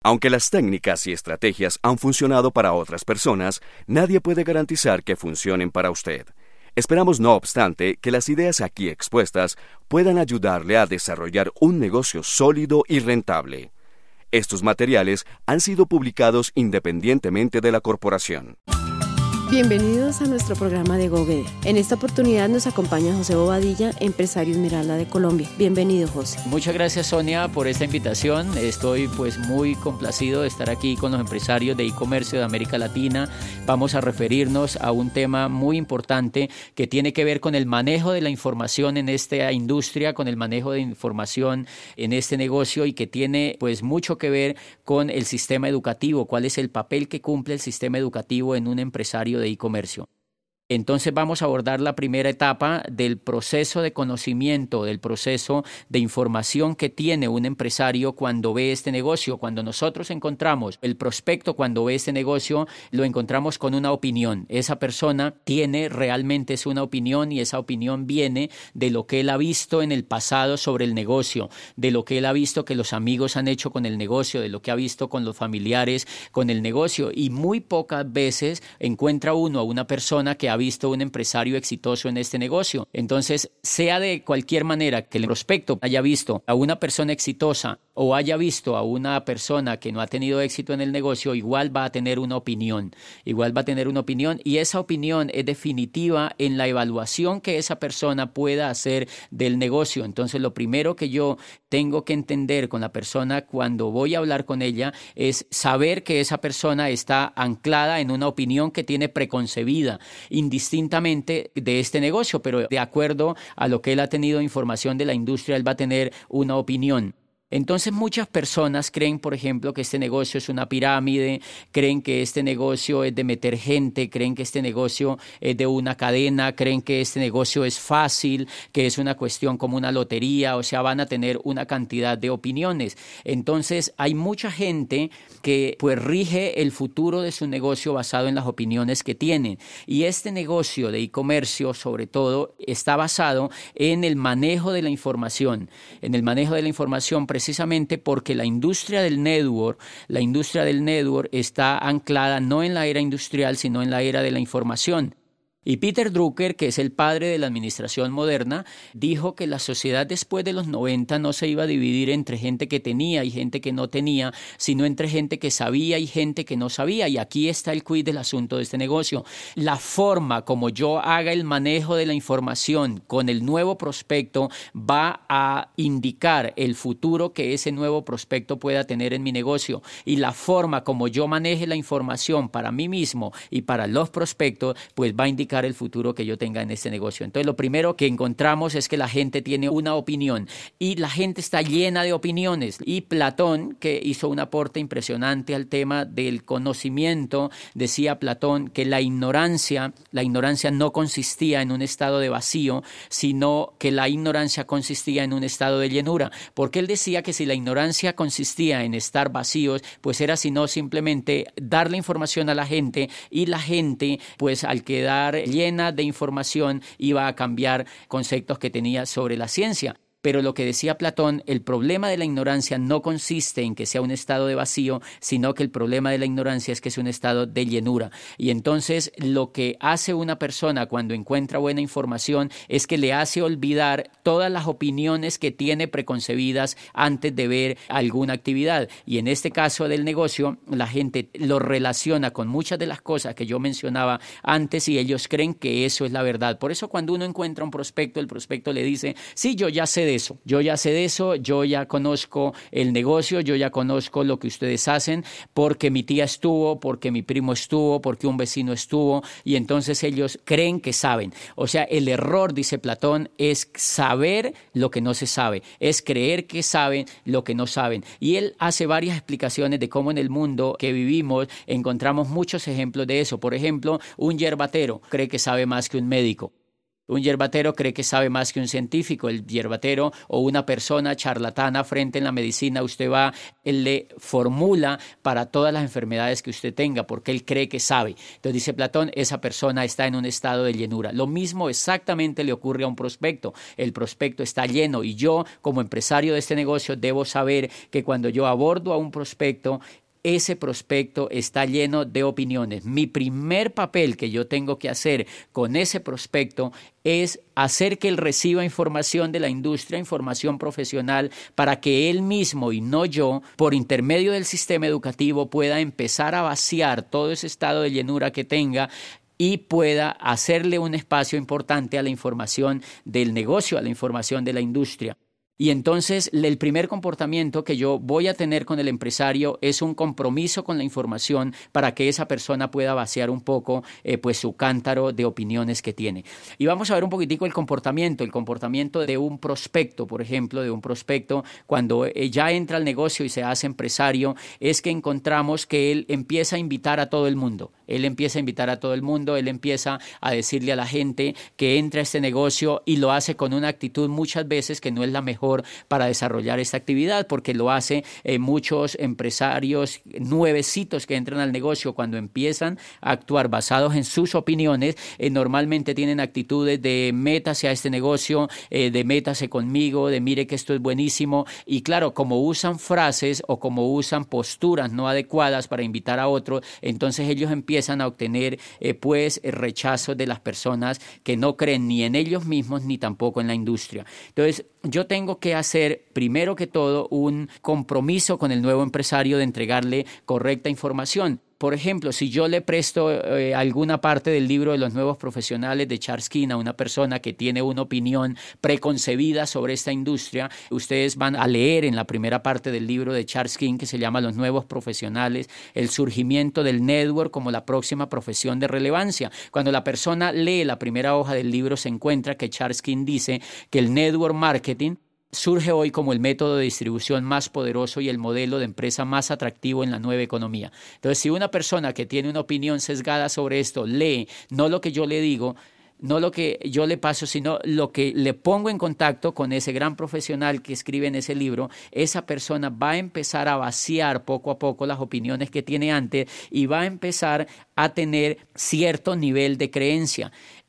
Aunque las técnicas y estrategias han funcionado para otras personas, nadie puede garantizar que funcionen para usted. Esperamos, no obstante, que las ideas aquí expuestas puedan ayudarle a desarrollar un negocio sólido y rentable. Estos materiales han sido publicados independientemente de la corporación. Bienvenidos a nuestro programa de GoGe. En esta oportunidad nos acompaña José Bobadilla, empresario Esmeralda de Colombia. Bienvenido, José. Muchas gracias, Sonia, por esta invitación. Estoy muy complacido de estar aquí con los empresarios de e-comercio de América Latina. Vamos a referirnos a un tema muy importante que tiene que ver con el manejo de la información en esta industria, con el manejo de información en este negocio y que tiene mucho que ver con el sistema educativo, cuál es el papel que cumple el sistema educativo en un empresario de e-comercio. Entonces vamos a abordar la primera etapa del proceso de conocimiento, del proceso de información que tiene un empresario cuando ve este negocio. Cuando nosotros encontramos el prospecto, cuando ve este negocio, lo encontramos con una opinión. Esa persona tiene realmente una opinión y esa opinión viene de lo que él ha visto en el pasado sobre el negocio, de lo que él ha visto que los amigos han hecho con el negocio, de lo que ha visto con los familiares con el negocio. Y muy pocas veces encuentra uno a una persona que ha visto un empresario exitoso en este negocio. Entonces, sea de cualquier manera que el prospecto haya visto a una persona exitosa o haya visto a una persona que no ha tenido éxito en el negocio, igual va a tener una opinión. Y esa opinión es definitiva en la evaluación que esa persona pueda hacer del negocio. Entonces, lo primero que yo tengo que entender con la persona cuando voy a hablar con ella es saber que esa persona está anclada en una opinión que tiene preconcebida, indistintamente de este negocio, pero de acuerdo a lo que él ha tenido información de la industria, él va a tener una opinión. Entonces muchas personas creen, por ejemplo, que este negocio es una pirámide, creen que este negocio es de meter gente, creen que este negocio es de una cadena, creen que este negocio es fácil, que es una cuestión como una lotería, o sea, van a tener una cantidad de opiniones. Entonces hay mucha gente que rige el futuro de su negocio basado en las opiniones que tienen. Y este negocio de e-comercio, sobre todo, está basado en el manejo de la información, precisamente porque la industria del network está anclada no en la era industrial, sino en la era de la información. Y Peter Drucker, que es el padre de la administración moderna, dijo que la sociedad después de los 90 no se iba a dividir entre gente que tenía y gente que no tenía, sino entre gente que sabía y gente que no sabía. Y aquí está el quid del asunto de este negocio. La forma como yo haga el manejo de la información con el nuevo prospecto va a indicar el futuro que ese nuevo prospecto pueda tener en mi negocio. Y la forma como yo maneje la información para mí mismo y para los prospectos, va a indicar el futuro que yo tenga en este negocio. Entonces, lo primero que encontramos es que la gente tiene una opinión y la gente está llena de opiniones. Y Platón, que hizo un aporte impresionante al tema del conocimiento, decía Platón que la ignorancia no consistía en un estado de vacío, sino que la ignorancia consistía en un estado de llenura. Porque él decía que si la ignorancia consistía en estar vacíos, era sino simplemente dar la información a la gente y la gente, al quedar llena de información, iba a cambiar conceptos que tenía sobre la ciencia. Pero lo que decía Platón, el problema de la ignorancia no consiste en que sea un estado de vacío, sino que el problema de la ignorancia es que es un estado de llenura. Y entonces lo que hace una persona cuando encuentra buena información es que le hace olvidar todas las opiniones que tiene preconcebidas antes de ver alguna actividad. Y en este caso del negocio, la gente lo relaciona con muchas de las cosas que yo mencionaba antes y ellos creen que eso es la verdad. Por eso cuando uno encuentra un prospecto, el prospecto le dice, sí, yo ya sé de eso, yo ya conozco el negocio, yo ya conozco lo que ustedes hacen porque mi tía estuvo, porque mi primo estuvo, porque un vecino estuvo, y entonces ellos creen que saben. O sea, el error, dice Platón, es saber lo que no se sabe, es creer que saben lo que no saben. Y él hace varias explicaciones de cómo en el mundo que vivimos encontramos muchos ejemplos de eso. Por ejemplo, un yerbatero cree que sabe más que un médico. Un yerbatero cree que sabe más que un científico. El yerbatero o una persona charlatana frente en la medicina, usted va, él le formula para todas las enfermedades que usted tenga, porque él cree que sabe. Entonces dice Platón, esa persona está en un estado de llenura. Lo mismo exactamente le ocurre a un prospecto. El prospecto está lleno y yo, como empresario de este negocio, debo saber que cuando yo abordo a un prospecto, ese prospecto está lleno de opiniones. Mi primer papel que yo tengo que hacer con ese prospecto es hacer que él reciba información de la industria, información profesional, para que él mismo y no yo, por intermedio del sistema educativo, pueda empezar a vaciar todo ese estado de llenura que tenga y pueda hacerle un espacio importante a la información del negocio, a la información de la industria. Y entonces el primer comportamiento que yo voy a tener con el empresario es un compromiso con la información para que esa persona pueda vaciar un poco pues su cántaro de opiniones que tiene. Y vamos a ver un poquitico el comportamiento de un prospecto, por ejemplo, de un prospecto cuando ya entra al negocio y se hace empresario, es que encontramos que él empieza a invitar a todo el mundo. Él empieza a invitar a todo el mundo, él empieza a decirle a la gente que entra a este negocio y lo hace con una actitud muchas veces que no es la mejor para desarrollar esta actividad, porque lo hace muchos empresarios nuevecitos que entran al negocio cuando empiezan a actuar basados en sus opiniones, normalmente tienen actitudes de métase a este negocio, de métase conmigo, de mire que esto es buenísimo, y claro, como usan frases o como usan posturas no adecuadas para invitar a otros, entonces ellos empiezan a obtener rechazo de las personas que no creen ni en ellos mismos ni tampoco en la industria. Entonces yo tengo que hacer, primero que todo, un compromiso con el nuevo empresario de entregarle correcta información. Por ejemplo, si yo le presto alguna parte del libro de los nuevos profesionales de Charles King a una persona que tiene una opinión preconcebida sobre esta industria, ustedes van a leer en la primera parte del libro de Charles King, que se llama Los nuevos profesionales, el surgimiento del network como la próxima profesión de relevancia. Cuando la persona lee la primera hoja del libro, se encuentra que Charles King dice que el network marketing surge hoy como el método de distribución más poderoso y el modelo de empresa más atractivo en la nueva economía. Entonces, si una persona que tiene una opinión sesgada sobre esto lee no lo que yo le digo, no lo que yo le paso, sino lo que le pongo en contacto con ese gran profesional que escribe en ese libro, esa persona va a empezar a vaciar poco a poco las opiniones que tiene antes y va a empezar a tener cierto nivel de creencia.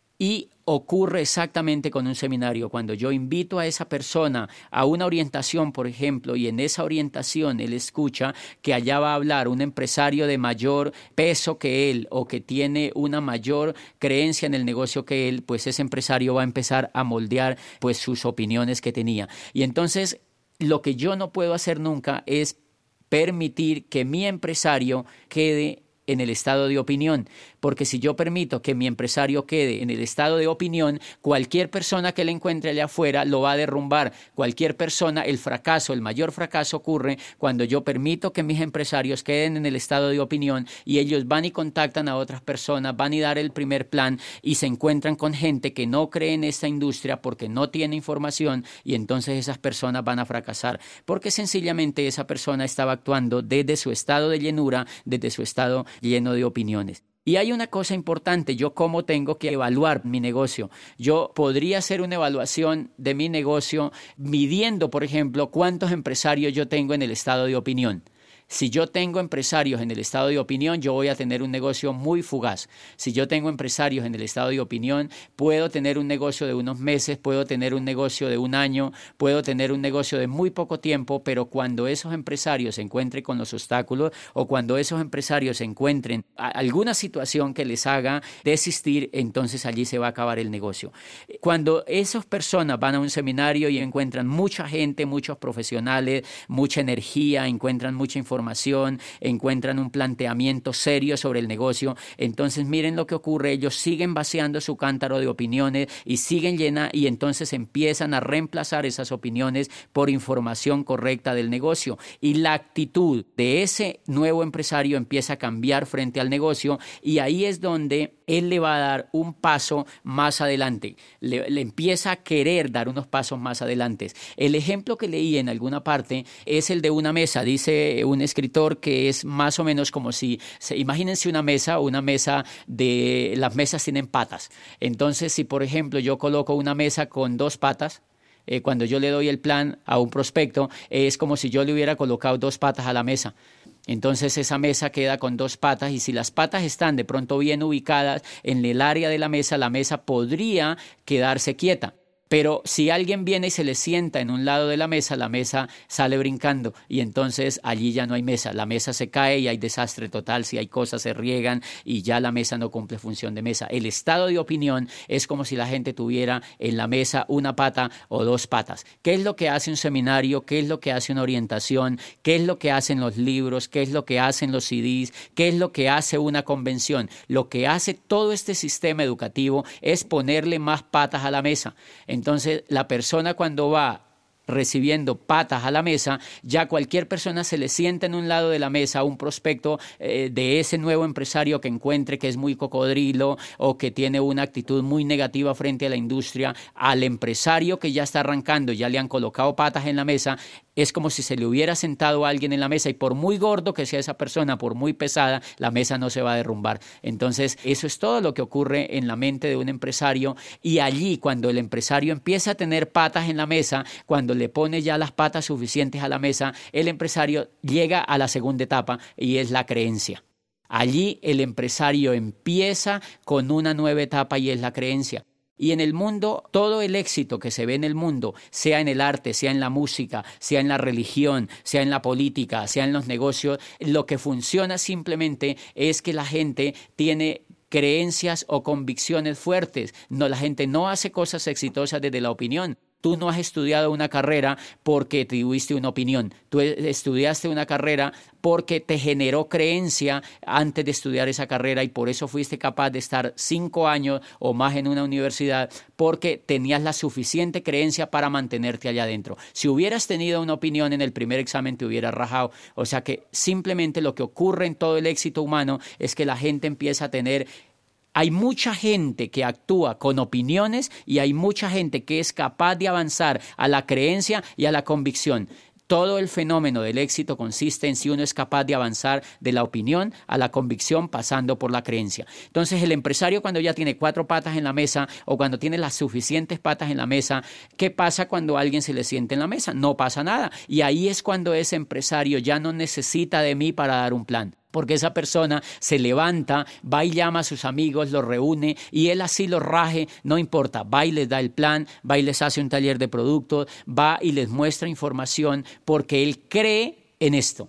Y ocurre exactamente con un seminario. Cuando yo invito a esa persona a una orientación, por ejemplo, y en esa orientación él escucha que allá va a hablar un empresario de mayor peso que él o que tiene una mayor creencia en el negocio que él, pues ese empresario va a empezar a moldear pues sus opiniones que tenía. Y entonces lo que yo no puedo hacer nunca es permitir que mi empresario quede en el estado de opinión, porque si yo permito que mi empresario quede en el estado de opinión, cualquier persona que le encuentre allá afuera lo va a derrumbar. Cualquier persona, el mayor fracaso ocurre cuando yo permito que mis empresarios queden en el estado de opinión y ellos van y contactan a otras personas, van y dar el primer plan y se encuentran con gente que no cree en esta industria porque no tiene información y entonces esas personas van a fracasar, porque sencillamente esa persona estaba actuando desde su estado de llenura, desde su estado lleno de opiniones. Y hay una cosa importante, yo cómo tengo que evaluar mi negocio. Yo podría hacer una evaluación de mi negocio midiendo, por ejemplo, cuántos empresarios yo tengo en el estado de opinión. Si yo tengo empresarios en el estado de opinión, yo voy a tener un negocio muy fugaz. Si yo tengo empresarios en el estado de opinión, puedo tener un negocio de unos meses, puedo tener un negocio de un año, puedo tener un negocio de muy poco tiempo, pero cuando esos empresarios se encuentren con los obstáculos o cuando esos empresarios encuentren alguna situación que les haga desistir, entonces allí se va a acabar el negocio. Cuando esas personas van a un seminario y encuentran mucha gente, muchos profesionales, mucha energía, encuentran mucha información, encuentran un planteamiento serio sobre el negocio, entonces miren lo que ocurre, ellos siguen vaciando su cántaro de opiniones y siguen llena y entonces empiezan a reemplazar esas opiniones por información correcta del negocio y la actitud de ese nuevo empresario empieza a cambiar frente al negocio y ahí es donde él le va a dar un paso más adelante, le empieza a querer dar unos pasos más adelante. El ejemplo que leí en alguna parte es el de una mesa. Dice un escritor que es más o menos como si, imagínense una mesa las mesas tienen patas. Entonces, si por ejemplo yo coloco una mesa con 2 patas, cuando yo le doy el plan a un prospecto, es como si yo le hubiera colocado 2 patas a la mesa. Entonces esa mesa queda con 2 patas y si las patas están de pronto bien ubicadas en el área de la mesa podría quedarse quieta. Pero si alguien viene y se le sienta en un lado de la mesa sale brincando y entonces allí ya no hay mesa. La mesa se cae y hay desastre total, si hay cosas se riegan y ya la mesa no cumple función de mesa. El estado de opinión es como si la gente tuviera en la mesa una pata o 2 patas. ¿Qué es lo que hace un seminario? ¿Qué es lo que hace una orientación? ¿Qué es lo que hacen los libros? ¿Qué es lo que hacen los CDs? ¿Qué es lo que hace una convención? Lo que hace todo este sistema educativo es ponerle más patas a la mesa. Entonces, la persona cuando va recibiendo patas a la mesa, ya cualquier persona se le sienta en un lado de la mesa, un prospecto de ese nuevo empresario que encuentre que es muy cocodrilo o que tiene una actitud muy negativa frente a la industria, al empresario que ya está arrancando, ya le han colocado patas en la mesa, es como si se le hubiera sentado a alguien en la mesa y por muy gordo que sea esa persona, por muy pesada, la mesa no se va a derrumbar. Entonces, eso es todo lo que ocurre en la mente de un empresario y allí cuando el empresario empieza a tener patas en la mesa, cuando le pone ya las patas suficientes a la mesa, el empresario llega a la segunda etapa y es la creencia. Allí el empresario empieza con una nueva etapa y es la creencia. Y en el mundo, todo el éxito que se ve en el mundo, sea en el arte, sea en la música, sea en la religión, sea en la política, sea en los negocios, lo que funciona simplemente es que la gente tiene creencias o convicciones fuertes. No, la gente no hace cosas exitosas desde la opinión. Tú no has estudiado una carrera porque tuviste una opinión. Tú estudiaste una carrera porque te generó creencia antes de estudiar esa carrera y por eso fuiste capaz de estar 5 años o más en una universidad porque tenías la suficiente creencia para mantenerte allá adentro. Si hubieras tenido una opinión en el primer examen te hubieras rajado. O sea que simplemente lo que ocurre en todo el éxito humano es que la gente empieza a tener... Hay mucha gente que actúa con opiniones y hay mucha gente que es capaz de avanzar a la creencia y a la convicción. Todo el fenómeno del éxito consiste en si uno es capaz de avanzar de la opinión a la convicción pasando por la creencia. Entonces el empresario cuando ya tiene 4 patas en la mesa o cuando tiene las suficientes patas en la mesa, ¿qué pasa cuando alguien se le siente en la mesa? No pasa nada. Y ahí es cuando ese empresario ya no necesita de mí para dar un plan. Porque esa persona se levanta, va y llama a sus amigos, los reúne y él así los raje, no importa, va y les da el plan, va y les hace un taller de productos, va y les muestra información porque él cree en esto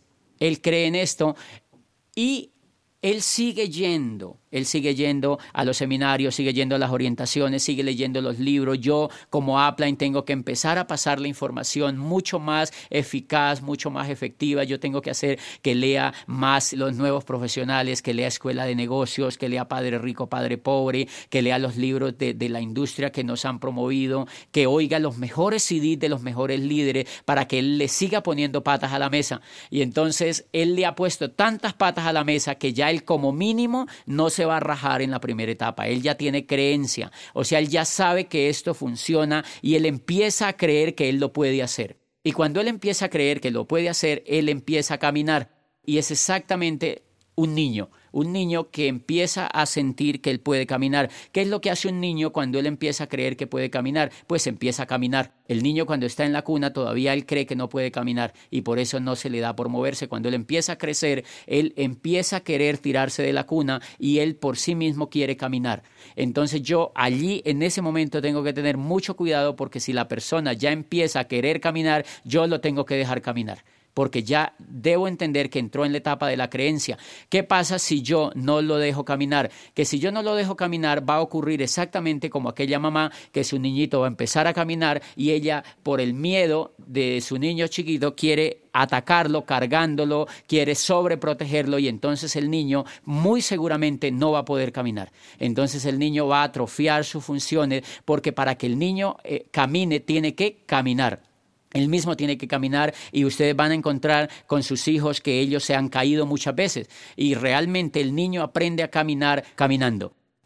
y él sigue yendo a los seminarios, sigue yendo a las orientaciones, sigue leyendo los libros. Yo, como upline, tengo que empezar a pasar la información mucho más eficaz, mucho más efectiva. Yo tengo que hacer que lea más los nuevos profesionales, que lea Escuela de Negocios, que lea Padre Rico, Padre Pobre, que lea los libros de la industria que nos han promovido, que oiga los mejores CDs de los mejores líderes para que él le siga poniendo patas a la mesa. Y entonces él le ha puesto tantas patas a la mesa que ya él como mínimo no se va a rajar en la primera etapa. Él ya tiene creencia, o sea, él ya sabe que esto funciona y él empieza a creer que él lo puede hacer. Y cuando él empieza a creer que lo puede hacer, él empieza a caminar. Y es exactamente un niño que empieza a sentir que él puede caminar. ¿Qué es lo que hace un niño cuando él empieza a creer que puede caminar? Pues empieza a caminar. El niño cuando está en la cuna todavía él cree que no puede caminar y por eso no se le da por moverse. Cuando él empieza a crecer, él empieza a querer tirarse de la cuna y él por sí mismo quiere caminar. Entonces yo allí en ese momento tengo que tener mucho cuidado porque si la persona ya empieza a querer caminar, yo lo tengo que dejar caminar. Porque ya debo entender que entró en la etapa de la creencia. ¿Qué pasa si yo no lo dejo caminar? Que si yo no lo dejo caminar va a ocurrir exactamente como aquella mamá que su niñito va a empezar a caminar y ella por el miedo de su niño chiquito quiere atacarlo, cargándolo, quiere sobreprotegerlo y entonces el niño muy seguramente no va a poder caminar. Entonces el niño va a atrofiar sus funciones porque para que el niño camine tiene que caminar. Él mismo tiene que caminar y ustedes van a encontrar con sus hijos que ellos se han caído muchas veces y realmente el niño aprende a caminar caminando.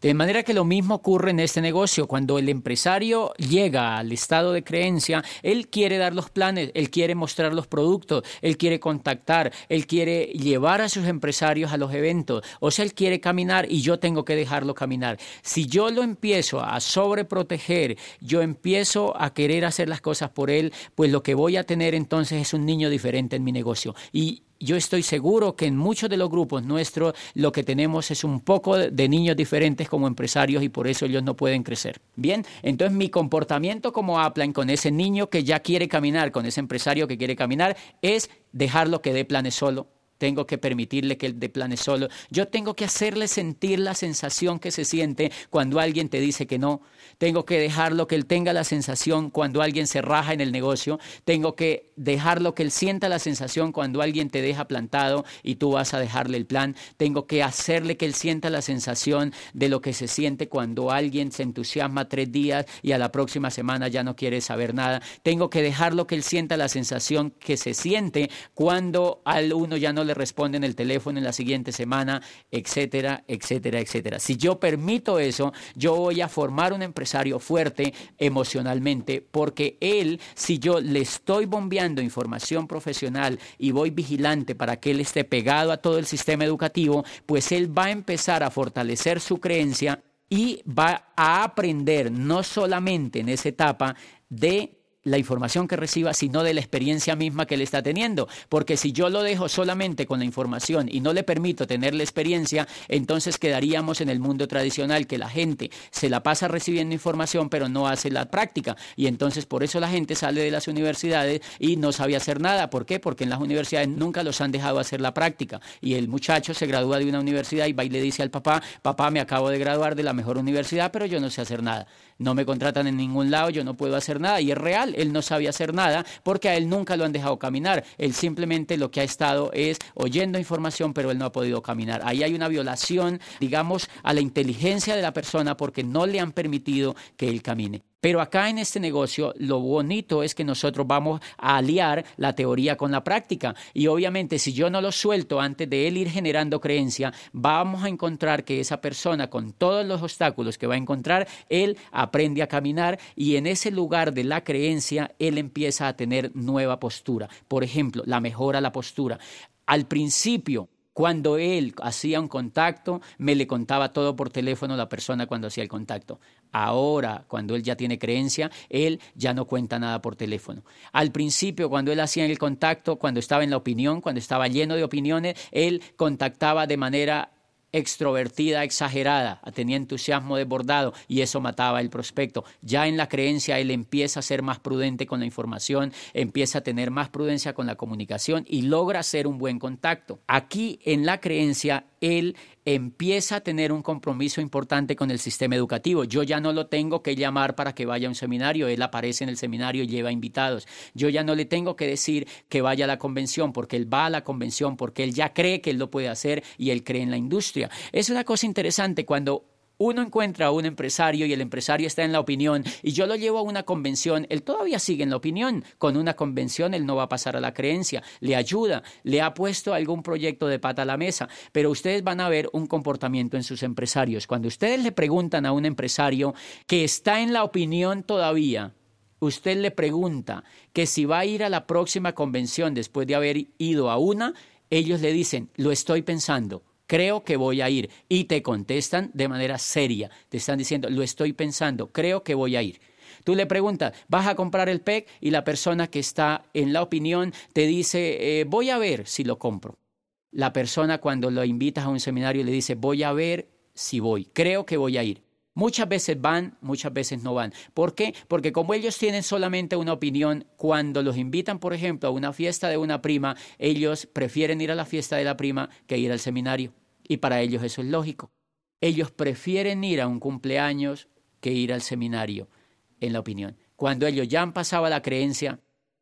De manera que lo mismo ocurre en este negocio. Cuando el empresario llega al estado de creencia, él quiere dar los planes, él quiere mostrar los productos, él quiere contactar, él quiere llevar a sus empresarios a los eventos. O sea, él quiere caminar y yo tengo que dejarlo caminar. Si yo lo empiezo a sobreproteger, yo empiezo a querer hacer las cosas por él, pues lo que voy a tener entonces es un niño diferente en mi negocio. Y yo estoy seguro que en muchos de los grupos nuestros lo que tenemos es un poco de niños diferentes como empresarios y por eso ellos no pueden crecer. Bien, entonces mi comportamiento como upline con ese niño que ya quiere caminar, con ese empresario que quiere caminar, es dejarlo que dé planes solo. Tengo que permitirle que él dé planes solo. Yo tengo que hacerle sentir la sensación que se siente cuando alguien te dice que no. Tengo que dejarlo que él tenga la sensación cuando alguien se raja en el negocio. Tengo que dejarlo que él sienta la sensación cuando alguien te deja plantado y tú vas a dejarle el plan. Tengo que hacerle que él sienta la sensación de lo que se siente cuando alguien se entusiasma 3 días y a la próxima semana ya no quiere saber nada. Tengo que dejarlo que él sienta la sensación que se siente cuando al uno ya no le responden el teléfono en la siguiente semana, etcétera, etcétera, etcétera. Si yo permito eso, yo voy a formar un empresario fuerte emocionalmente, porque él, si yo le estoy bombeando información profesional y voy vigilante para que él esté pegado a todo el sistema educativo, pues él va a empezar a fortalecer su creencia y va a aprender no solamente en esa etapa de la información que reciba, sino de la experiencia misma que él está teniendo. Porque si yo lo dejo solamente con la información y no le permito tener la experiencia, entonces quedaríamos en el mundo tradicional, que la gente se la pasa recibiendo información pero no hace la práctica. Y entonces por eso la gente sale de las universidades y no sabe hacer nada. ¿Por qué? Porque en las universidades nunca los han dejado hacer la práctica. Y el muchacho se gradúa de una universidad y va y le dice al papá: papá, me acabo de graduar de la mejor universidad, pero yo no sé hacer nada. No me contratan en ningún lado, yo no puedo hacer nada. Y es real, él no sabe hacer nada porque a él nunca lo han dejado caminar. Él simplemente lo que ha estado es oyendo información, pero él no ha podido caminar. Ahí hay una violación, digamos, a la inteligencia de la persona porque no le han permitido que él camine. Pero acá en este negocio lo bonito es que nosotros vamos a aliar la teoría con la práctica. Y obviamente si yo no lo suelto antes de él ir generando creencia, vamos a encontrar que esa persona, con todos los obstáculos que va a encontrar, él aprende a caminar y en ese lugar de la creencia él empieza a tener nueva postura. Por ejemplo, la mejora la postura. Al principio, cuando él hacía un contacto, me le contaba todo por teléfono la persona cuando hacía el contacto. Ahora, cuando él ya tiene creencia, él ya no cuenta nada por teléfono. Al principio, cuando él hacía el contacto, cuando estaba en la opinión, cuando estaba lleno de opiniones, él contactaba de manera extrovertida, exagerada, tenía entusiasmo desbordado y eso mataba el prospecto. Ya en la creencia él empieza a ser más prudente con la información, empieza a tener más prudencia con la comunicación y logra hacer un buen contacto. Aquí en la creencia él empieza a tener un compromiso importante con el sistema educativo. Yo ya no lo tengo que llamar para que vaya a un seminario, él aparece en el seminario y lleva invitados. Yo ya no le tengo que decir que vaya a la convención porque él va a la convención, porque él ya cree que él lo puede hacer y él cree en la industria. Es una cosa interesante cuando uno encuentra a un empresario y el empresario está en la opinión y yo lo llevo a una convención, él todavía sigue en la opinión. Con una convención él no va a pasar a la creencia, le ayuda, le ha puesto algún proyecto de pata a la mesa, pero ustedes van a ver un comportamiento en sus empresarios. Cuando ustedes le preguntan a un empresario que está en la opinión todavía, usted le pregunta que si va a ir a la próxima convención después de haber ido a una, ellos le dicen: lo estoy pensando. Creo que voy a ir. Y te contestan de manera seria. Te están diciendo: lo estoy pensando, creo que voy a ir. Tú le preguntas: ¿vas a comprar el PEC? Y la persona que está en la opinión te dice: voy a ver si lo compro. La persona, cuando lo invitas a un seminario, le dice: voy a ver si voy, creo que voy a ir. Muchas veces van, muchas veces no van. ¿Por qué? Porque como ellos tienen solamente una opinión, cuando los invitan, por ejemplo, a una fiesta de una prima, ellos prefieren ir a la fiesta de la prima que ir al seminario. Y para ellos eso es lógico. Ellos prefieren ir a un cumpleaños que ir al seminario, en la opinión. Cuando ellos ya han pasado a la creencia,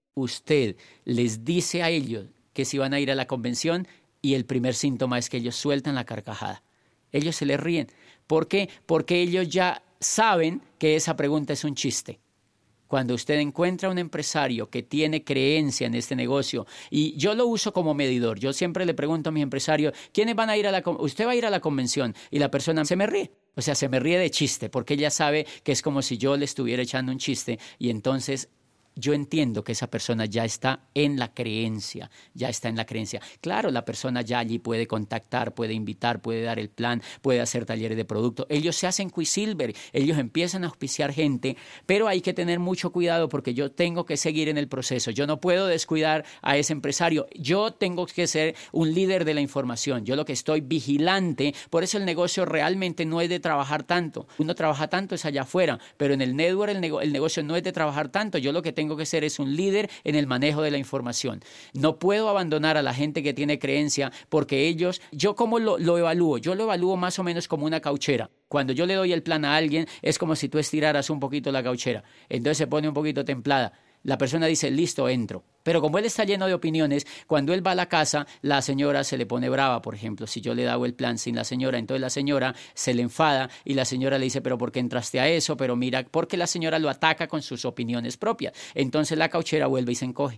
usted les dice a ellos que si van a ir a la convención y el primer síntoma es que ellos sueltan la carcajada. Ellos se les ríen. ¿Por qué? Porque ellos ya saben que esa pregunta es un chiste. Cuando usted encuentra un empresario que tiene creencia en este negocio, y yo lo uso como medidor, yo siempre le pregunto a mis empresarios: ¿quiénes van a ir a la convención? ¿Usted va a ir a la convención? Y la persona se me ríe. O sea, se me ríe de chiste porque ella sabe que es como si yo le estuviera echando un chiste y entonces yo entiendo que esa persona ya está en la creencia, ya está en la creencia. Claro, la persona ya allí puede contactar, puede invitar, puede dar el plan, puede hacer talleres de producto. Ellos se hacen Quisilver, ellos empiezan a auspiciar gente, pero hay que tener mucho cuidado porque yo tengo que seguir en el proceso. Yo no puedo descuidar a ese empresario. Yo tengo que ser un líder de la información. Yo lo que estoy vigilante, por eso el negocio realmente no es de trabajar tanto. Uno trabaja tanto es allá afuera, pero en el network el negocio no es de trabajar tanto. Yo lo que tengo que ser es un líder en el manejo de la información. No puedo abandonar a la gente que tiene creencia porque ellos, ¿yo cómo lo evalúo? Yo lo evalúo más o menos como una cauchera. Cuando yo le doy el plan a alguien es como si tú estiraras un poquito la cauchera. Entonces se pone un poquito templada. La persona dice, listo, entro. Pero como él está lleno de opiniones, cuando él va a la casa, la señora se le pone brava, por ejemplo. Si yo le he dado el plan sin la señora, entonces la señora se le enfada y la señora le dice, pero ¿por qué entraste a eso? Pero mira, porque la señora lo ataca con sus opiniones propias. Entonces la cauchera vuelve y se encoge.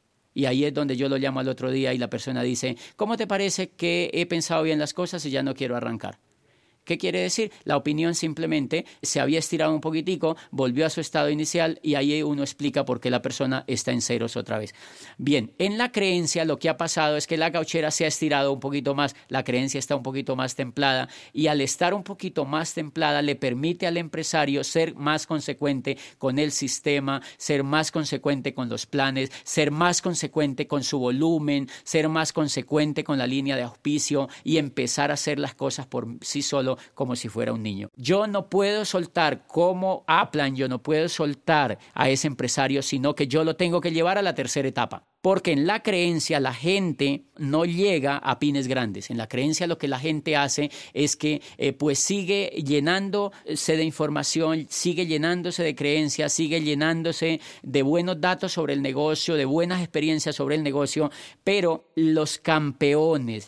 Y ahí es donde yo lo llamo al otro día y la persona dice, ¿cómo te parece que he pensado bien las cosas y ya no quiero arrancar? ¿Qué quiere decir? La opinión simplemente se había estirado un poquitico, volvió a su estado inicial y ahí uno explica por qué la persona está en ceros otra vez. Bien, en la creencia lo que ha pasado es que la cauchera se ha estirado un poquito más, la creencia está un poquito más templada y al estar un poquito más templada le permite al empresario ser más consecuente con el sistema, ser más consecuente con los planes, ser más consecuente con su volumen, ser más consecuente con la línea de auspicio y empezar a hacer las cosas por sí solo como si fuera un niño. Yo no puedo soltar como Aplan, yo no puedo soltar a ese empresario, sino que yo lo tengo que llevar a la tercera etapa. Porque en la creencia la gente no llega a pines grandes. En la creencia lo que la gente hace es que pues sigue llenándose de información, sigue llenándose de creencias, sigue llenándose de buenos datos sobre el negocio, de buenas experiencias sobre el negocio, pero los campeones,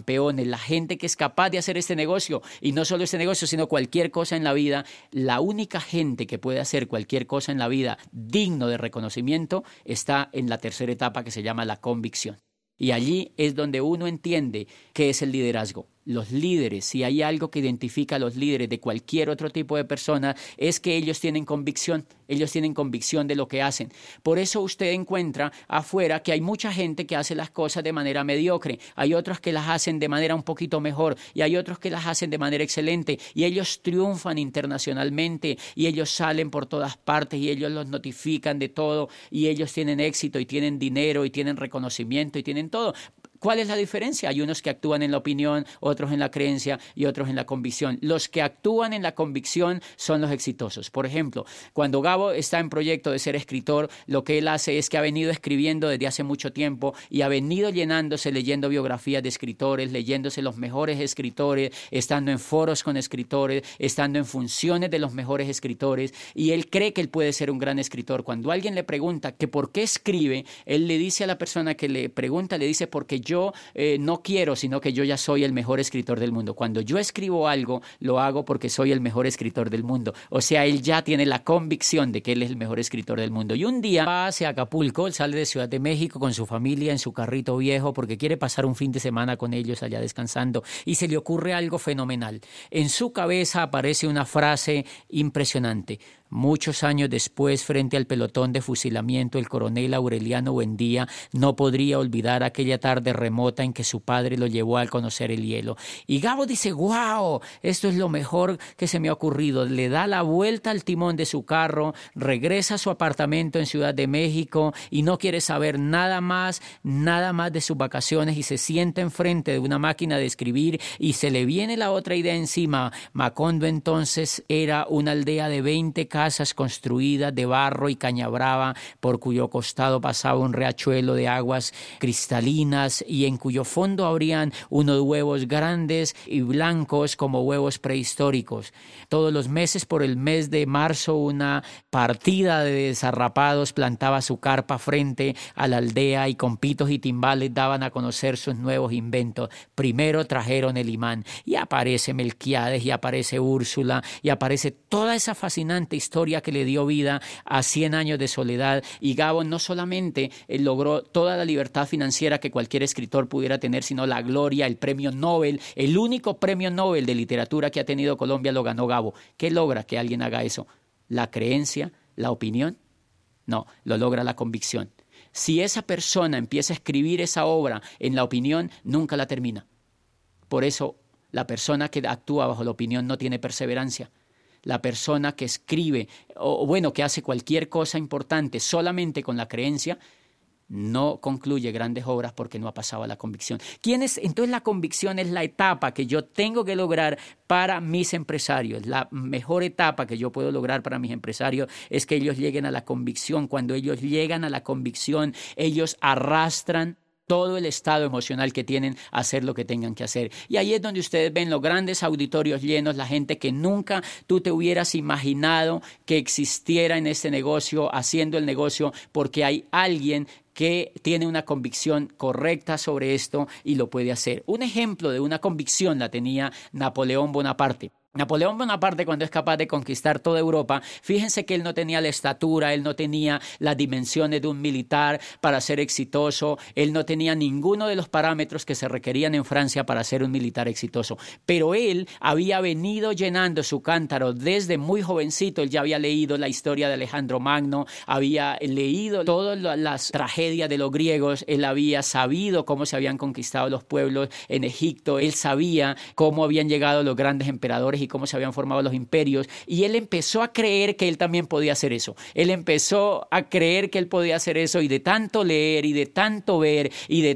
la gente que es capaz de hacer este negocio, y no solo este negocio, sino cualquier cosa en la vida, la única gente que puede hacer cualquier cosa en la vida digno de reconocimiento está en la tercera etapa que se llama la convicción. Y allí es donde uno entiende qué es el liderazgo. Los líderes, si hay algo que identifica a los líderes de cualquier otro tipo de persona, es que ellos tienen convicción de lo que hacen. Por eso usted encuentra afuera que hay mucha gente que hace las cosas de manera mediocre, hay otros que las hacen de manera un poquito mejor y hay otros que las hacen de manera excelente y ellos triunfan internacionalmente y ellos salen por todas partes y ellos los notifican de todo y ellos tienen éxito y tienen dinero y tienen reconocimiento y tienen todo. ¿Cuál es la diferencia? Hay unos que actúan en la opinión, otros en la creencia y otros en la convicción. Los que actúan en la convicción son los exitosos. Por ejemplo, cuando Gabo está en proyecto de ser escritor, lo que él hace es que ha venido escribiendo desde hace mucho tiempo y ha venido llenándose, leyendo biografías de escritores, leyéndose los mejores escritores, estando en foros con escritores, estando en funciones de los mejores escritores y él cree que él puede ser un gran escritor. Cuando alguien le pregunta que por qué escribe, él le dice a la persona que le pregunta, le dice porque yo no quiero, sino que yo ya soy el mejor escritor del mundo. Cuando yo escribo algo, lo hago porque soy el mejor escritor del mundo. O sea, él ya tiene la convicción de que él es el mejor escritor del mundo. Y un día va hacia Acapulco, él sale de Ciudad de México con su familia en su carrito viejo porque quiere pasar un fin de semana con ellos allá descansando y se le ocurre algo fenomenal. En su cabeza aparece una frase impresionante. Muchos años después, frente al pelotón de fusilamiento, el coronel Aureliano Buendía no podría olvidar aquella tarde remota en que su padre lo llevó a conocer el hielo. Y Gabo dice, ¡guau! Esto es lo mejor que se me ha ocurrido. Le da la vuelta al timón de su carro, regresa a su apartamento en Ciudad de México y no quiere saber nada más de sus vacaciones y se sienta enfrente de una máquina de escribir y se le viene la otra idea encima. Macondo entonces era una aldea de 20 casas construidas de barro y caña brava, por cuyo costado pasaba un riachuelo de aguas cristalinas y en cuyo fondo habrían unos huevos grandes y blancos como huevos prehistóricos. Todos los meses, por el mes de marzo, una partida de desarrapados plantaba su carpa frente a la aldea y con pitos y timbales daban a conocer sus nuevos inventos. Primero trajeron el imán y aparece Melquiades y aparece Úrsula y aparece toda esa fascinante historia historia que le dio vida a 100 años de soledad. Y Gabo no solamente logró toda la libertad financiera que cualquier escritor pudiera tener, sino la gloria, el premio Nobel, el único premio Nobel de literatura que ha tenido Colombia lo ganó Gabo. ¿Qué logra que alguien haga eso? ¿La creencia? ¿La opinión? No, lo logra la convicción. Si esa persona empieza a escribir esa obra en la opinión, nunca la termina. Por eso, la persona que actúa bajo la opinión no tiene perseverancia. La persona que escribe, que hace cualquier cosa importante solamente con la creencia, no concluye grandes obras porque no ha pasado a la convicción. Entonces la convicción es la etapa que yo tengo que lograr para mis empresarios. La mejor etapa que yo puedo lograr para mis empresarios es que ellos lleguen a la convicción. Cuando ellos llegan a la convicción, ellos arrastran todo el estado emocional que tienen a hacer lo que tengan que hacer. Y ahí es donde ustedes ven los grandes auditorios llenos, la gente que nunca tú te hubieras imaginado que existiera en este negocio, haciendo el negocio, porque hay alguien que tiene una convicción correcta sobre esto y lo puede hacer. Un ejemplo de una convicción la tenía Napoleón Bonaparte. Napoleón Bonaparte, cuando es capaz de conquistar toda Europa, fíjense que él no tenía la estatura, él no tenía las dimensiones de un militar para ser exitoso, él no tenía ninguno de los parámetros que se requerían en Francia para ser un militar exitoso. Pero él había venido llenando su cántaro desde muy jovencito. Él ya había leído la historia de Alejandro Magno, había leído todas las tragedias de los griegos, él había sabido cómo se habían conquistado los pueblos en Egipto, él sabía cómo habían llegado los grandes emperadores y cómo se habían formado los imperios, y él empezó a creer que él también podía hacer eso. Él empezó a creer que él podía hacer eso, y de tanto leer y de tanto ver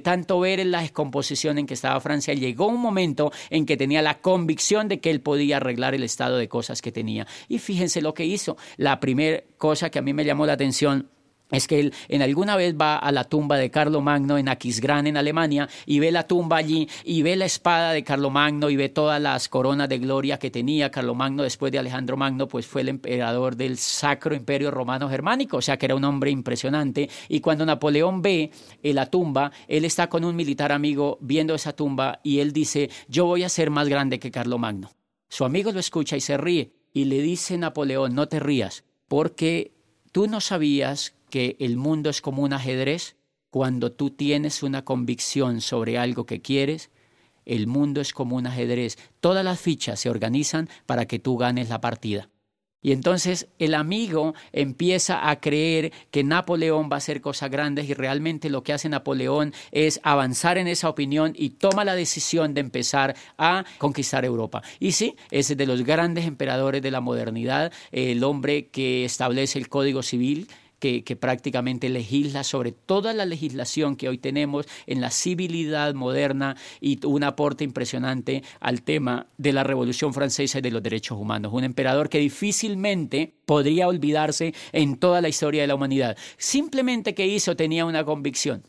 en la descomposición en que estaba Francia, llegó un momento en que tenía la convicción de que él podía arreglar el estado de cosas que tenía. Y fíjense lo que hizo. La primera cosa que a mí me llamó la atención es que él en alguna vez va a la tumba de Carlomagno en Aquisgrán, en Alemania, y ve la tumba allí, y ve la espada de Carlomagno, y ve todas las coronas de gloria que tenía. Carlomagno, después de Alejandro Magno, pues fue el emperador del Sacro Imperio Romano Germánico, o sea que era un hombre impresionante. Y cuando Napoleón ve la tumba, él está con un militar amigo viendo esa tumba, y él dice: yo voy a ser más grande que Carlomagno. Su amigo lo escucha y se ríe, y le dice Napoleón: no te rías, porque tú no sabías que el mundo es como un ajedrez. Cuando tú tienes una convicción sobre algo que quieres, el mundo es como un ajedrez. Todas las fichas se organizan para que tú ganes la partida. Y entonces el amigo empieza a creer que Napoleón va a hacer cosas grandes, y realmente lo que hace Napoleón es avanzar en esa opinión y toma la decisión de empezar a conquistar Europa. Y sí, es de los grandes emperadores de la modernidad, el hombre que establece el Código Civil, que prácticamente legisla sobre toda la legislación que hoy tenemos en la civilidad moderna, y un aporte impresionante al tema de la Revolución Francesa y de los derechos humanos. Un emperador que difícilmente podría olvidarse en toda la historia de la humanidad. Simplemente que hizo, tenía una convicción.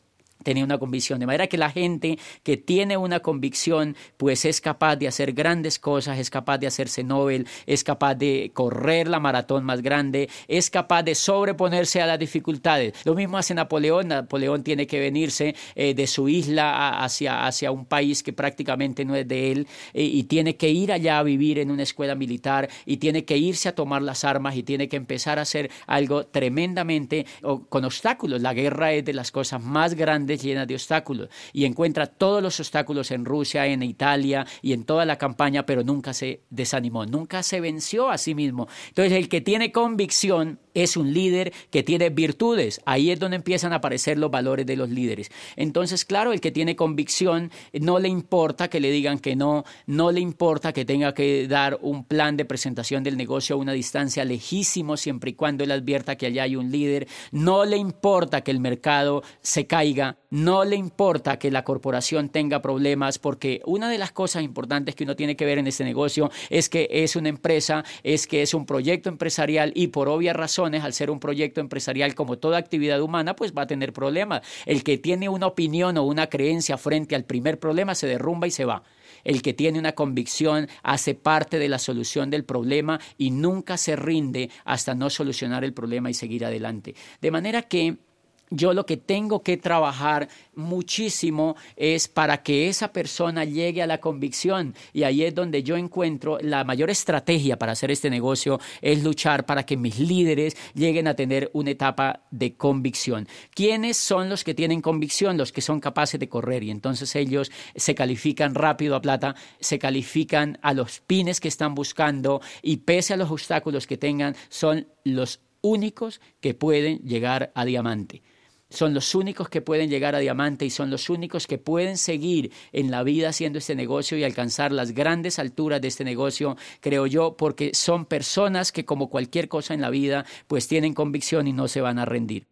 De manera que la gente que tiene una convicción, pues es capaz de hacer grandes cosas, es capaz de hacerse Nobel, es capaz de correr la maratón más grande, es capaz de sobreponerse a las dificultades. Lo mismo hace Napoleón. Napoleón tiene que venirse de su isla hacia un país que prácticamente no es de él, y tiene que ir allá a vivir en una escuela militar, y tiene que irse a tomar las armas, y tiene que empezar a hacer algo tremendamente con obstáculos. La guerra es de las cosas más grandes, llenas de obstáculos, y encuentra todos los obstáculos en Rusia, en Italia y en toda la campaña, pero nunca se desanimó, nunca se venció a sí mismo. Entonces, el que tiene convicción es un líder que tiene virtudes. Ahí es donde empiezan a aparecer los valores de los líderes. Entonces, claro, el que tiene convicción no le importa que le digan que no le importa que tenga que dar un plan de presentación del negocio a una distancia lejísimo, siempre y cuando él advierta que allá hay un líder. No le importa que el mercado se caiga, no le importa que la corporación tenga problemas, porque una de las cosas importantes que uno tiene que ver en este negocio es que es una empresa, es que es un proyecto empresarial, y por obvias razones, al ser un proyecto empresarial, como toda actividad humana, pues va a tener problemas. El que tiene una opinión o una creencia frente al primer problema se derrumba y se va. El que tiene una convicción hace parte de la solución del problema y nunca se rinde hasta no solucionar el problema y seguir adelante. De manera que yo lo que tengo que trabajar muchísimo es para que esa persona llegue a la convicción, y ahí es donde yo encuentro la mayor estrategia para hacer este negocio, es luchar para que mis líderes lleguen a tener una etapa de convicción. ¿Quiénes son los que tienen convicción? Los que son capaces de correr, y entonces ellos se califican rápido a plata, se califican a los pines que están buscando, y pese a los obstáculos que tengan, son los únicos que pueden llegar a diamante. Son los únicos que pueden llegar a diamante y son los únicos que pueden seguir en la vida haciendo este negocio y alcanzar las grandes alturas de este negocio, creo yo, porque son personas que, como cualquier cosa en la vida, pues tienen convicción y no se van a rendir.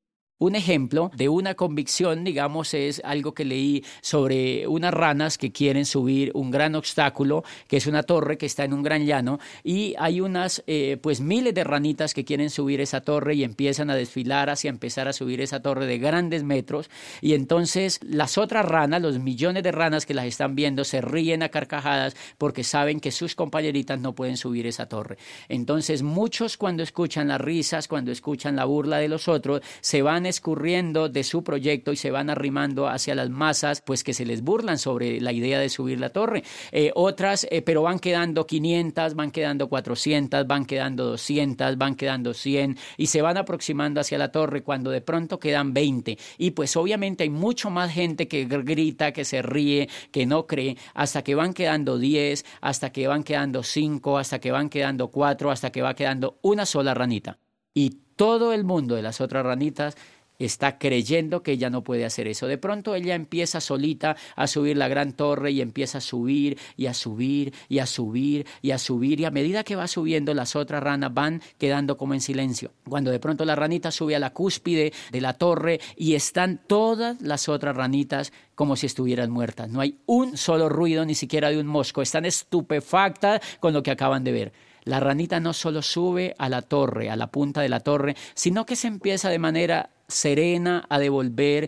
Un ejemplo de una convicción, digamos, es algo que leí sobre unas ranas que quieren subir un gran obstáculo, que es una torre que está en un gran llano, y hay unas pues miles de ranitas que quieren subir esa torre y empiezan a desfilar hacia empezar a subir esa torre de grandes metros, y entonces las otras ranas, los millones de ranas que las están viendo, se ríen a carcajadas porque saben que sus compañeritas no pueden subir esa torre. Entonces muchos, cuando escuchan las risas, cuando escuchan la burla de los otros, se van escurriendo de su proyecto y se van arrimando hacia las masas, pues que se les burlan sobre la idea de subir la torre. Otras, pero van quedando 500, van quedando 400, van quedando 200, van quedando 100 y se van aproximando hacia la torre cuando de pronto quedan 20. Y pues obviamente hay mucho más gente que grita, que se ríe, que no cree, hasta que van quedando 10, hasta que van quedando 5, hasta que van quedando 4, hasta que va quedando una sola ranita. Y todo el mundo de las otras ranitas está creyendo que ella no puede hacer eso. De pronto ella empieza solita a subir la gran torre y empieza a subir y a subir y a subir y a subir, y a medida que va subiendo las otras ranas van quedando como en silencio. Cuando de pronto la ranita sube a la cúspide de la torre y están todas las otras ranitas como si estuvieran muertas. No hay un solo ruido, ni siquiera de un mosco. Están estupefactas con lo que acaban de ver. La ranita no solo sube a la torre, a la punta de la torre, sino que se empieza de manera serena a devolver,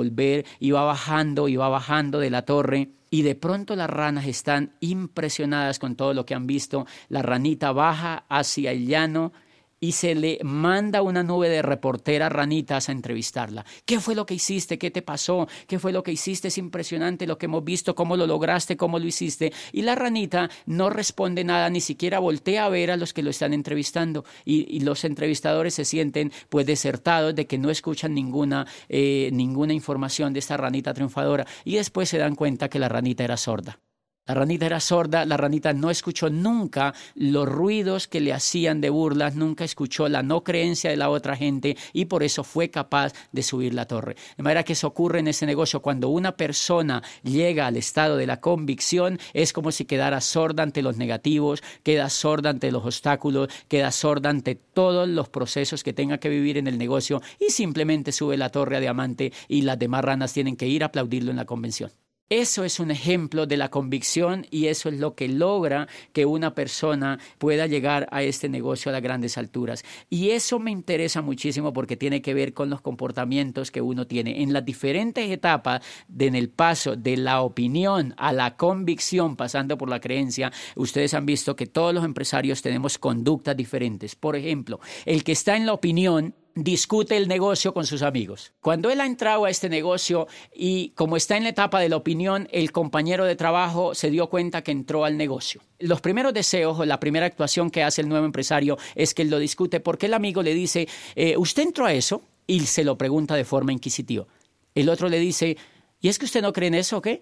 y va bajando de la torre. Y de pronto las ranas están impresionadas con todo lo que han visto. La ranita baja hacia el llano y se le manda una nube de reporteras ranitas a entrevistarla. ¿Qué fue lo que hiciste? ¿Qué te pasó? ¿Qué fue lo que hiciste? Es impresionante lo que hemos visto, cómo lo lograste, cómo lo hiciste. Y la ranita no responde nada, ni siquiera voltea a ver a los que lo están entrevistando. Y los entrevistadores se sienten pues desertados de que no escuchan ninguna información de esta ranita triunfadora. Y después se dan cuenta que la ranita era sorda. La ranita era sorda, la ranita no escuchó nunca los ruidos que le hacían de burlas, nunca escuchó la no creencia de la otra gente y por eso fue capaz de subir la torre. De manera que eso ocurre en ese negocio. Cuando una persona llega al estado de la convicción, es como si quedara sorda ante los negativos, queda sorda ante los obstáculos, queda sorda ante todos los procesos que tenga que vivir en el negocio y simplemente sube la torre a diamante y las demás ranas tienen que ir a aplaudirlo en la convención. Eso es un ejemplo de la convicción y eso es lo que logra que una persona pueda llegar a este negocio a las grandes alturas. Y eso me interesa muchísimo porque tiene que ver con los comportamientos que uno tiene. En las diferentes etapas en el paso de la opinión a la convicción, pasando por la creencia, ustedes han visto que todos los empresarios tenemos conductas diferentes. Por ejemplo, el que está en la opinión discute el negocio con sus amigos. Cuando él ha entrado a este negocio y como está en la etapa de la opinión, el compañero de trabajo se dio cuenta que entró al negocio. Los primeros deseos o la primera actuación que hace el nuevo empresario es que él lo discute porque el amigo le dice, ¿usted entró a eso? Y se lo pregunta de forma inquisitiva. El otro le dice, ¿y es que usted no cree en eso o qué?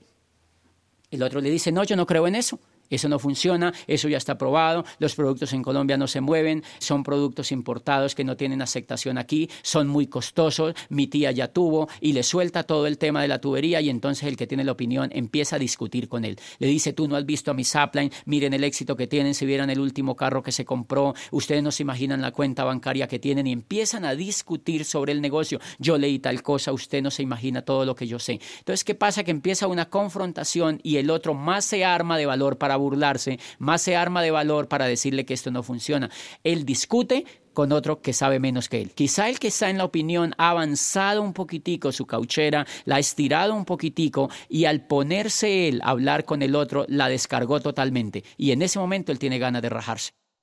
El otro le dice, no, yo no creo en eso. Eso no funciona, eso ya está probado, los productos en Colombia no se mueven, son productos importados que no tienen aceptación aquí, son muy costosos, mi tía ya tuvo y le suelta todo el tema de la tubería y entonces el que tiene la opinión empieza a discutir con él. Le dice, tú no has visto a mi Sapline, miren el éxito que tienen, si vieran el último carro que se compró, ustedes no se imaginan la cuenta bancaria que tienen y empiezan a discutir sobre el negocio. Yo leí tal cosa, usted no se imagina todo lo que yo sé. Entonces, ¿qué pasa? Que empieza una confrontación y el otro más se arma de valor para burlarse, más se arma de valor para decirle que esto no funciona. Él discute con otro que sabe menos que él. Quizá el que está en la opinión ha avanzado un poquitico su cauchera, la ha estirado un poquitico y al ponerse él a hablar con el otro, la descargó totalmente. Y en ese momento él tiene ganas de rajarse.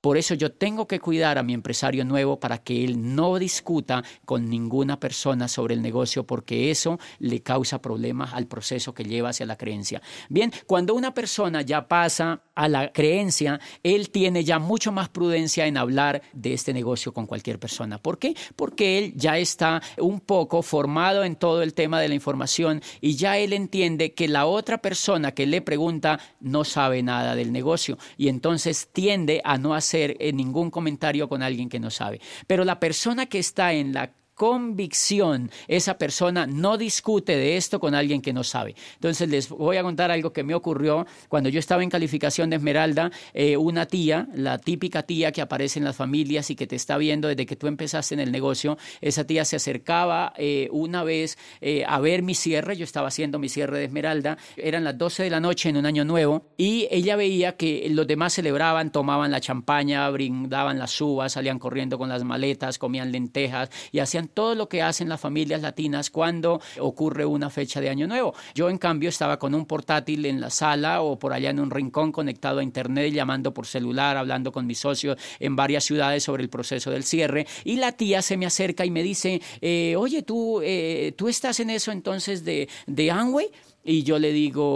Por eso yo tengo que cuidar a mi empresario nuevo para que él no discuta con ninguna persona sobre el negocio, porque eso le causa problemas al proceso que lleva hacia la creencia. Bien, cuando una persona ya pasa a la creencia, él tiene ya mucho más prudencia en hablar de este negocio con cualquier persona. ¿Por qué? Porque él ya está un poco formado en todo el tema de la información y ya él entiende que la otra persona que le pregunta no sabe nada del negocio y entonces tiende a no hacer ningún comentario con alguien que no sabe. Pero la persona que está en la convicción, esa persona no discute de esto con alguien que no sabe. Entonces les voy a contar algo que me ocurrió cuando yo estaba en calificación de Esmeralda. Una tía, la típica tía que aparece en las familias y que te está viendo desde que tú empezaste en el negocio, esa tía se acercaba una vez a ver mi cierre. Yo estaba haciendo mi cierre de Esmeralda, eran las 12 de la noche en un año nuevo y ella veía que los demás celebraban, tomaban la champaña, brindaban las uvas, salían corriendo con las maletas, comían lentejas y hacían todo lo que hacen las familias latinas cuando ocurre una fecha de Año Nuevo. Yo, en cambio, estaba con un portátil en la sala o por allá en un rincón conectado a internet, llamando por celular, hablando con mis socios en varias ciudades sobre el proceso del cierre. Y la tía se me acerca y me dice, oye, ¿tú estás en eso entonces de Amway? Y yo le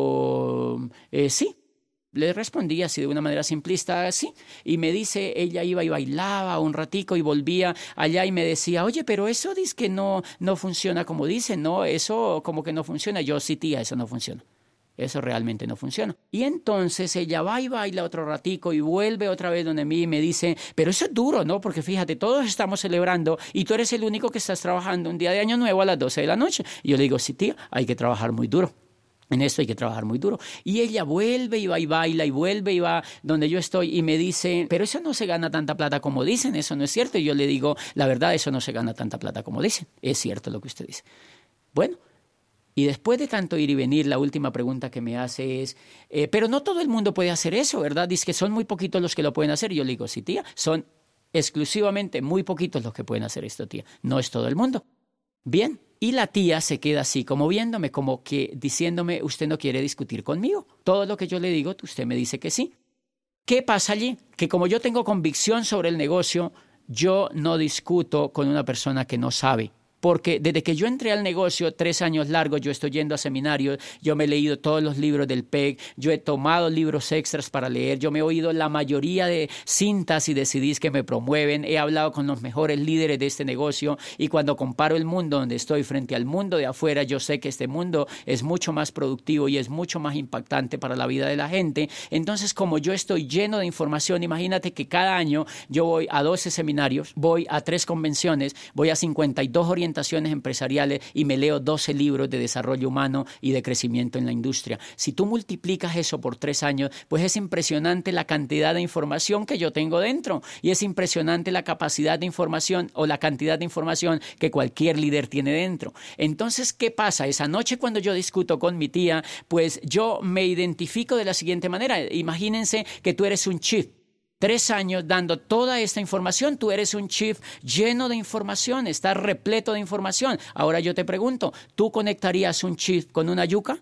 digo, sí. Le respondí así de una manera simplista, sí. Y me dice, ella iba y bailaba un ratico y volvía allá y me decía, oye, pero eso dice que no funciona como dicen, ¿no? Eso como que no funciona. Yo, sí, tía, eso no funciona. Eso realmente no funciona. Y entonces ella va y baila otro ratico y vuelve otra vez donde mí y me dice, pero eso es duro, ¿no? Porque fíjate, todos estamos celebrando y tú eres el único que estás trabajando un día de Año Nuevo a las 12 de la noche. Y yo le digo, sí, tía, hay que trabajar muy duro. En esto hay que trabajar muy duro. Y ella vuelve y va y baila y vuelve y va donde yo estoy y me dice, pero eso no se gana tanta plata como dicen, eso no es cierto. Y yo le digo, la verdad, eso no se gana tanta plata como dicen. Es cierto lo que usted dice. Bueno, y después de tanto ir y venir, la última pregunta que me hace es, pero no todo el mundo puede hacer eso, ¿verdad? Dice que son muy poquitos los que lo pueden hacer. Y yo le digo, sí, tía, son exclusivamente muy poquitos los que pueden hacer esto, tía. No es todo el mundo. Bien. Y la tía se queda así como viéndome, como que diciéndome, usted no quiere discutir conmigo. Todo lo que yo le digo, usted me dice que sí. ¿Qué pasa allí? Que como yo tengo convicción sobre el negocio, yo no discuto con una persona que no sabe. Porque desde que yo entré al negocio, 3 años largos, yo estoy yendo a seminarios, yo me he leído todos los libros del PEG, yo he tomado libros extras para leer, yo me he oído la mayoría de cintas y de CDs que me promueven, he hablado con los mejores líderes de este negocio y cuando comparo el mundo donde estoy frente al mundo de afuera, yo sé que este mundo es mucho más productivo y es mucho más impactante para la vida de la gente. Entonces, como yo estoy lleno de información, imagínate que cada año yo voy a 12 seminarios, voy a 3 convenciones, voy a 52 orientaciones empresariales y me leo 12 libros de desarrollo humano y de crecimiento en la industria. Si tú multiplicas eso por 3 años, pues es impresionante la cantidad de información que yo tengo dentro y es impresionante la capacidad de información o la cantidad de información que cualquier líder tiene dentro. Entonces, ¿qué pasa? Esa noche cuando yo discuto con mi tía, pues yo me identifico de la siguiente manera. Imagínense que tú eres un chief. 3 años dando toda esta información, tú eres un chief lleno de información, estás repleto de información. Ahora yo te pregunto, ¿tú conectarías un chief con una yuca?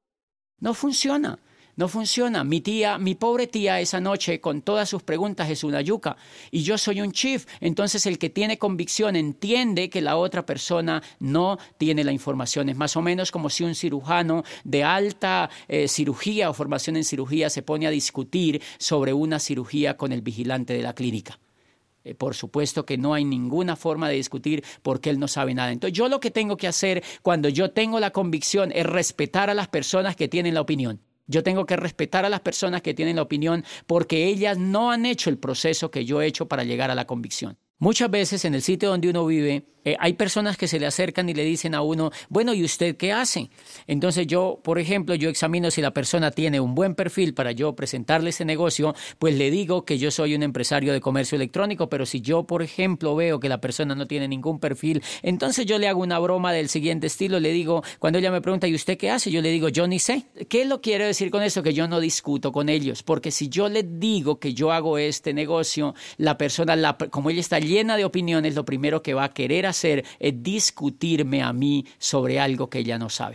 No funciona. No funciona. Mi pobre tía esa noche con todas sus preguntas es una yuca y yo soy un chief. Entonces el que tiene convicción entiende que la otra persona no tiene la información. Es más o menos como si un cirujano de alta cirugía o formación en cirugía se pone a discutir sobre una cirugía con el vigilante de la clínica. Por supuesto que no hay ninguna forma de discutir porque él no sabe nada. Entonces yo lo que tengo que hacer cuando yo tengo la convicción es respetar a las personas que tienen la opinión. Yo tengo que respetar a las personas que tienen la opinión porque ellas no han hecho el proceso que yo he hecho para llegar a la convicción. Muchas veces en el sitio donde uno vive hay personas que se le acercan y le dicen a uno, bueno, ¿y usted qué hace? Entonces yo, por ejemplo, yo examino si la persona tiene un buen perfil para yo presentarle ese negocio, pues le digo que yo soy un empresario de comercio electrónico, pero si yo, por ejemplo, veo que la persona no tiene ningún perfil, entonces yo le hago una broma del siguiente estilo, le digo, cuando ella me pregunta, ¿y usted qué hace? Yo le digo, yo ni sé. ¿Qué lo quiero decir con eso? Que yo no discuto con ellos, porque si yo le digo que yo hago este negocio, la persona, como ella está llena de opiniones, lo primero que va a querer hacer es discutirme a mí sobre algo que ella no sabe.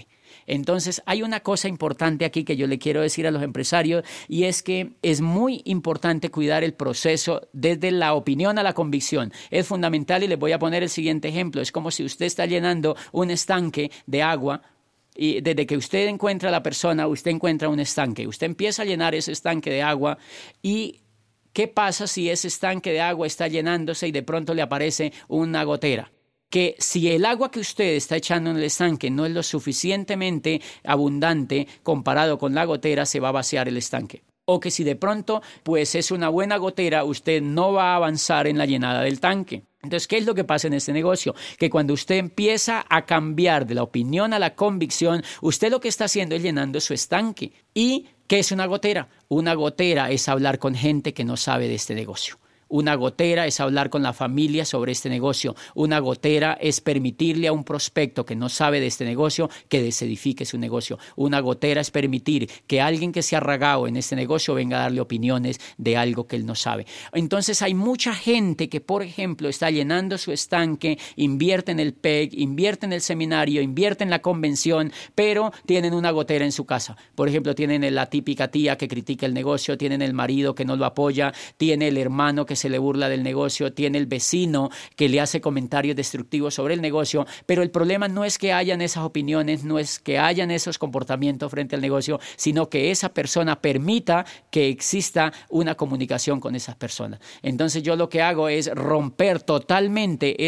Entonces, hay una cosa importante aquí que yo le quiero decir a los empresarios, y es que es muy importante cuidar el proceso desde la opinión a la convicción. Es fundamental, y les voy a poner el siguiente ejemplo. Es como si usted está llenando un estanque de agua, y desde que usted encuentra a la persona, usted encuentra un estanque. Usted empieza a llenar ese estanque de agua, y ¿qué pasa si ese estanque de agua está llenándose y de pronto le aparece una gotera? Que si el agua que usted está echando en el estanque no es lo suficientemente abundante comparado con la gotera, se va a vaciar el estanque. O que si de pronto pues es una buena gotera, usted no va a avanzar en la llenada del tanque. Entonces, ¿qué es lo que pasa en este negocio? Que cuando usted empieza a cambiar de la opinión a la convicción, usted lo que está haciendo es llenando su estanque. ¿Y qué es una gotera? Una gotera es hablar con gente que no sabe de este negocio. Una gotera es hablar con la familia sobre este negocio. Una gotera es permitirle a un prospecto que no sabe de este negocio que desedifique su negocio. Una gotera es permitir que alguien que se ha ragado en este negocio venga a darle opiniones de algo que él no sabe. Entonces hay mucha gente que, por ejemplo, está llenando su estanque, invierte en el PEG, invierte en el seminario, invierte en la convención, pero tienen una gotera en su casa. Por ejemplo, tienen la típica tía que critica el negocio, tienen el marido que no lo apoya, tiene el hermano que se le burla del negocio, tiene el vecino que le hace comentarios destructivos sobre el negocio, pero el problema no es que hayan esas opiniones, no es que hayan esos comportamientos frente al negocio, sino que esa persona permita que exista una comunicación con esas personas. Entonces yo lo que hago es romper totalmente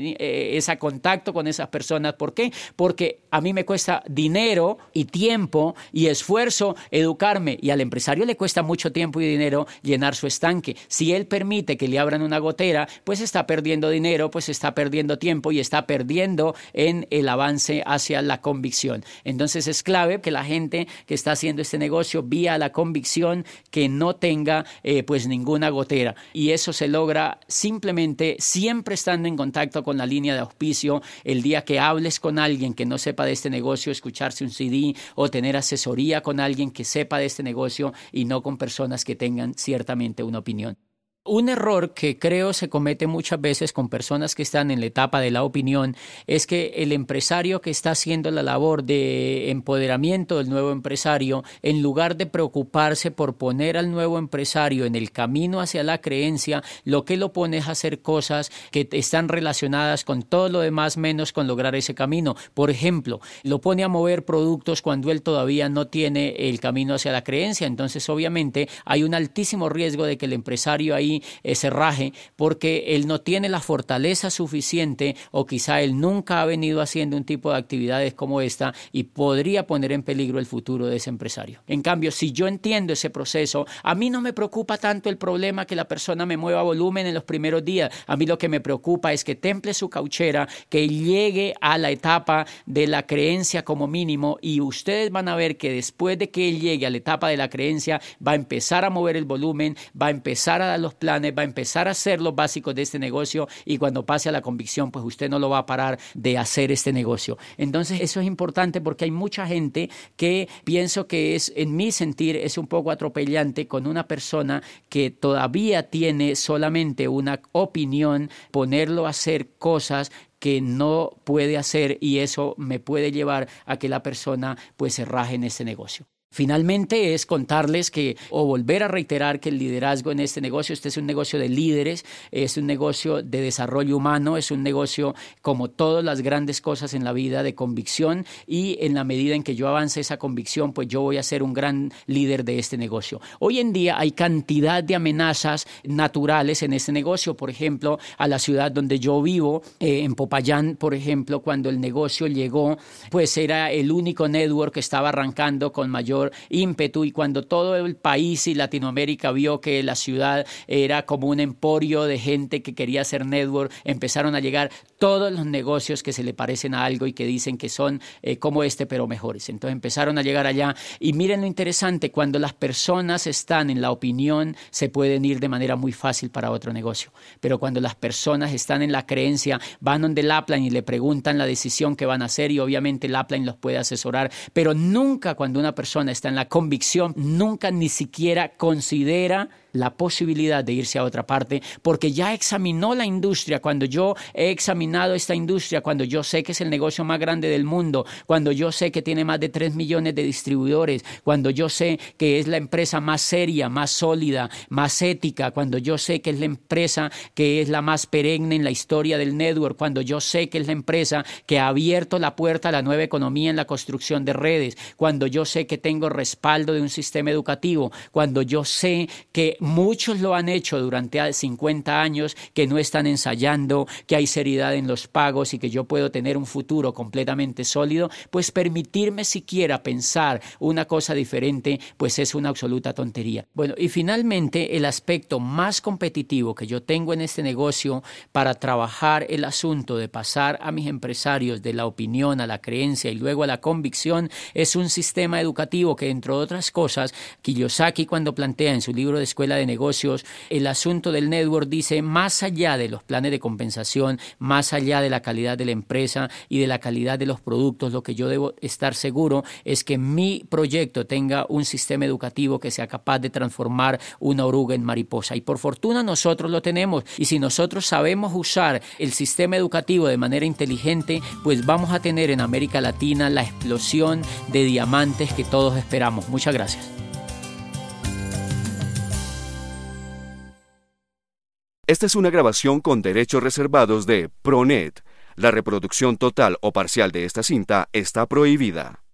ese contacto con esas personas. ¿Por qué? Porque a mí me cuesta dinero y tiempo y esfuerzo educarme, y al empresario le cuesta mucho tiempo y dinero llenar su estanque. Si él permite que le abran una gotera, pues está perdiendo dinero, pues está perdiendo tiempo y está perdiendo en el avance hacia la convicción. Entonces es clave que la gente que está haciendo este negocio vía la convicción que no tenga pues ninguna gotera, y eso se logra simplemente siempre estando en contacto con la línea de auspicio. El día que hables con alguien que no sepa de este negocio, escucharse un CD o tener asesoría con alguien que sepa de este negocio y no con personas que tengan ciertamente una opinión. Un error que creo se comete muchas veces con personas que están en la etapa de la opinión es que el empresario que está haciendo la labor de empoderamiento del nuevo empresario, en lugar de preocuparse por poner al nuevo empresario en el camino hacia la creencia, lo que lo pone es a hacer cosas que están relacionadas con todo lo demás menos con lograr ese camino. Por ejemplo, lo pone a mover productos cuando él todavía no tiene el camino hacia la creencia. Entonces, obviamente, hay un altísimo riesgo de que el empresario ahí se raje porque él no tiene la fortaleza suficiente, o quizá él nunca ha venido haciendo un tipo de actividades como esta, y podría poner en peligro el futuro de ese empresario. En cambio, si yo entiendo ese proceso, a mí no me preocupa tanto el problema que la persona me mueva volumen en los primeros días. A mí lo que me preocupa es que temple su cauchera, que llegue a la etapa de la creencia como mínimo, y ustedes van a ver que después de que él llegue a la etapa de la creencia, va a empezar a mover el volumen, va a empezar a dar los planes, va a empezar a hacer los básicos de este negocio, y cuando pase a la convicción, pues usted no lo va a parar de hacer este negocio. Entonces eso es importante porque hay mucha gente que pienso que es, en mi sentir, es un poco atropellante con una persona que todavía tiene solamente una opinión, ponerlo a hacer cosas que no puede hacer, y eso me puede llevar a que la persona pues se raje en este negocio. Finalmente es contarles que, o volver a reiterar que el liderazgo en este negocio, este es un negocio de líderes, es un negocio de desarrollo humano, es un negocio, como todas las grandes cosas en la vida, de convicción, y en la medida en que yo avance esa convicción, pues yo voy a ser un gran líder de este negocio. Hoy en día hay cantidad de amenazas naturales en este negocio. Por ejemplo, a la ciudad donde yo vivo, en Popayán, por ejemplo, cuando el negocio llegó, pues era el único network que estaba arrancando con mayor ímpetu, y cuando todo el país y Latinoamérica vio que la ciudad era como un emporio de gente que quería hacer network, empezaron a llegar todos los negocios que se le parecen a algo y que dicen que son como este pero mejores. Entonces empezaron a llegar allá, y miren lo interesante: cuando las personas están en la opinión se pueden ir de manera muy fácil para otro negocio, pero cuando las personas están en la creencia, van donde el upline y le preguntan la decisión que van a hacer, y obviamente el upline los puede asesorar, pero nunca, cuando una persona está en la convicción, nunca ni siquiera considera la posibilidad de irse a otra parte, porque ya examinó la industria. Cuando yo he examinado esta industria, cuando yo sé que es el negocio más grande del mundo, cuando yo sé que tiene más de 3 millones de distribuidores, cuando yo sé que es la empresa más seria, más sólida, más ética, cuando yo sé que es la empresa que es la más perenne en la historia del network, cuando yo sé que es la empresa que ha abierto la puerta a la nueva economía en la construcción de redes, cuando yo sé que tengo respaldo de un sistema educativo, cuando yo sé que muchos lo han hecho durante 50 años, que no están ensayando, que hay seriedad en los pagos y que yo puedo tener un futuro completamente sólido, pues permitirme siquiera pensar una cosa diferente, pues es una absoluta tontería. Bueno, y finalmente el aspecto más competitivo que yo tengo en este negocio para trabajar el asunto de pasar a mis empresarios de la opinión a la creencia y luego a la convicción es un sistema educativo que, entre otras cosas, Kiyosaki, cuando plantea en su libro de Escuela de Negocios el asunto del network, dice: más allá de los planes de compensación, más allá de la calidad de la empresa y de la calidad de los productos, lo que yo debo estar seguro es que mi proyecto tenga un sistema educativo que sea capaz de transformar una oruga en mariposa. Y por fortuna nosotros lo tenemos. Y si nosotros sabemos usar el sistema educativo de manera inteligente, pues vamos a tener en América Latina la explosión de diamantes que todos esperamos. Muchas gracias. Esta es una grabación con derechos reservados de ProNet. La reproducción total o parcial de esta cinta está prohibida.